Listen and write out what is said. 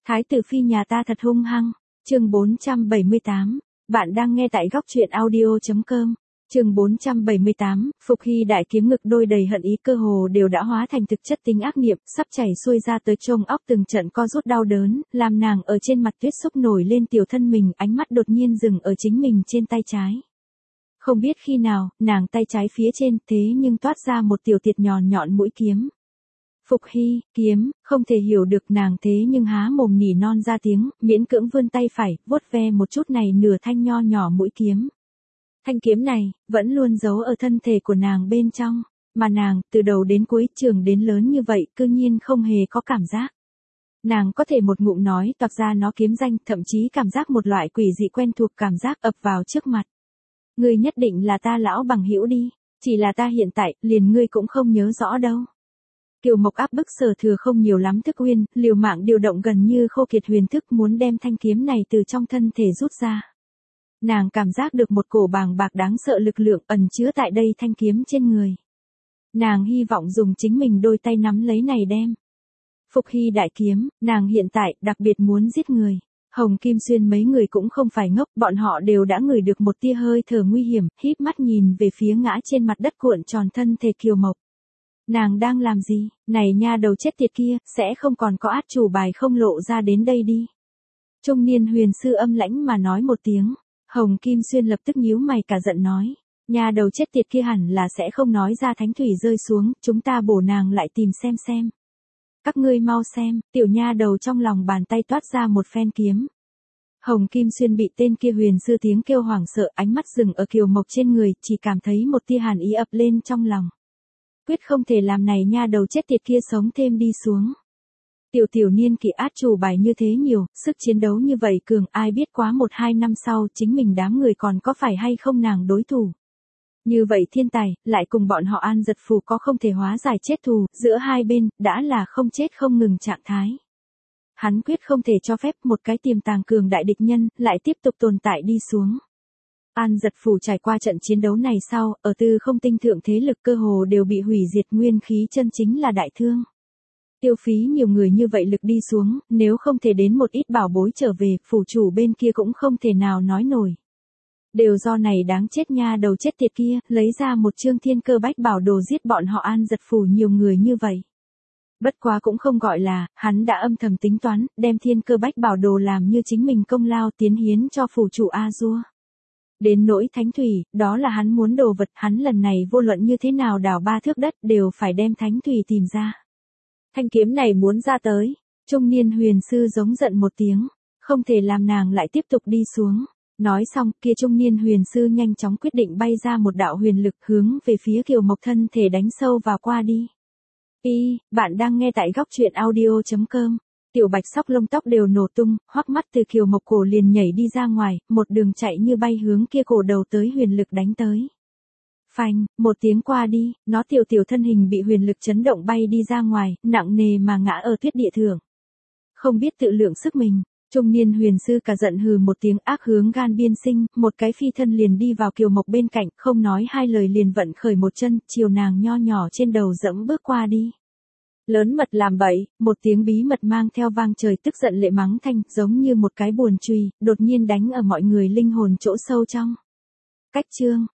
Thái tử phi nhà ta thật hung hăng. Chương 478. Bạn đang nghe tại góc truyện audio.com. Chương 478, Phục Hy đại kiếm ngực đôi đầy hận ý cơ hồ đều đã hóa thành thực chất tính ác niệm, sắp chảy xuôi ra tới trông óc từng trận co rút đau đớn, làm nàng ở trên mặt tuyết xúc nổi lên tiểu thân mình, ánh mắt đột nhiên dừng ở chính mình trên tay trái. Không biết khi nào, nàng tay trái phía trên thế nhưng toát ra một tiểu tiệt nhọn mũi kiếm. Phục Hy, kiếm, không thể hiểu được nàng thế nhưng há mồm nỉ non ra tiếng, miễn cưỡng vươn tay phải, vuốt ve một chút này nửa thanh nho nhỏ mũi kiếm. Thanh kiếm này, vẫn luôn giấu ở thân thể của nàng bên trong, mà nàng, từ đầu đến cuối, trường đến lớn như vậy, cư nhiên không hề có cảm giác. Nàng có thể một ngụm nói toạc ra nó kiếm danh, thậm chí cảm giác một loại quỷ dị quen thuộc cảm giác ập vào trước mặt. Ngươi nhất định là ta lão bằng hữu đi, chỉ là ta hiện tại, liền ngươi cũng không nhớ rõ đâu. Kiều Mộc áp bức Sở Thừa không nhiều lắm thức uyên, liều mạng điều động gần như khô kiệt huyền thức muốn đem thanh kiếm này từ trong thân thể rút ra. Nàng cảm giác được một cổ bàng bạc đáng sợ lực lượng ẩn chứa tại đây thanh kiếm trên người. Nàng hy vọng dùng chính mình đôi tay nắm lấy này đem. Phục Hy đại kiếm, nàng hiện tại đặc biệt muốn giết người. Hồng Kim Xuyên mấy người cũng không phải ngốc, bọn họ đều đã ngửi được một tia hơi thở nguy hiểm, híp mắt nhìn về phía ngã trên mặt đất cuộn tròn thân thể Kiều Mộc. Nàng đang làm gì, này nha đầu chết tiệt kia, sẽ không còn có át chủ bài không lộ ra đến đây đi. Trung niên huyền sư âm lãnh mà nói một tiếng, Hồng Kim Xuyên lập tức nhíu mày cả giận nói, nha đầu chết tiệt kia hẳn là sẽ không nói ra thánh thủy rơi xuống, chúng ta bổ nàng lại tìm xem. Các ngươi mau xem, tiểu nha đầu trong lòng bàn tay toát ra một phen kiếm. Hồng Kim Xuyên bị tên kia huyền sư tiếng kêu hoảng sợ, ánh mắt dừng ở Kiều Mộc trên người, chỉ cảm thấy một tia hàn ý ập lên trong lòng. Quyết không thể làm này nha đầu chết tiệt kia sống thêm đi xuống. Tiểu niên kỷ át chủ bài như thế nhiều, sức chiến đấu như vậy cường, ai biết quá 1-2 năm sau chính mình đám người còn có phải hay không nàng đối thủ. Như vậy thiên tài, lại cùng bọn họ An Giật Phù có không thể hóa giải chết thù, giữa hai bên, đã là không chết không ngừng trạng thái. Hắn quyết không thể cho phép một cái tiềm tàng cường đại địch nhân, lại tiếp tục tồn tại đi xuống. An Giật Phủ trải qua trận chiến đấu này sau, ở Tư Không Tinh thượng thế lực cơ hồ đều bị hủy diệt, nguyên khí chân chính là đại thương. Tiêu phí nhiều người như vậy lực đi xuống, nếu không thể đến một ít bảo bối trở về, phủ chủ bên kia cũng không thể nào nói nổi. Đều do này đáng chết nha đầu chết tiệt kia, lấy ra một chương thiên cơ bách bảo đồ giết bọn họ An Giật Phủ nhiều người như vậy. Bất quá cũng không gọi là, hắn đã âm thầm tính toán, đem thiên cơ bách bảo đồ làm như chính mình công lao tiến hiến cho phủ chủ A-dua. Đến nỗi thánh thủy, đó là hắn muốn đồ vật, hắn lần này vô luận như thế nào đào 3 thước đất đều phải đem thánh thủy tìm ra. Thanh kiếm này muốn ra tới, trung niên huyền sư giống giận một tiếng, không thể làm nàng lại tiếp tục đi xuống. Nói xong, kia trung niên huyền sư nhanh chóng quyết định bay ra một đạo huyền lực hướng về phía Kiều Mộc thân thể đánh sâu vào qua đi. Bạn đang nghe tại góc truyện audio.com. Tiểu Bạch Sóc lông tóc đều nổ tung, hoắc mắt từ Kiều Mộc cổ liền nhảy đi ra ngoài, một đường chạy như bay hướng kia cổ đầu tới huyền lực đánh tới. Phanh, một tiếng qua đi, nó tiểu thân hình bị huyền lực chấn động bay đi ra ngoài, nặng nề mà ngã ở tuyết địa thượng. Không biết tự lượng sức mình, trung niên huyền sư cả giận hừ một tiếng ác hướng gan biên sinh, một cái phi thân liền đi vào Kiều Mộc bên cạnh, không nói hai lời liền vận khởi một chân, chiều nàng nho nhỏ trên đầu dẫm bước qua đi. Lớn mật làm bậy, một tiếng bí mật mang theo vang trời tức giận lệ mắng thanh, giống như một cái buồn chùy, đột nhiên đánh ở mọi người linh hồn chỗ sâu trong. Cách chương,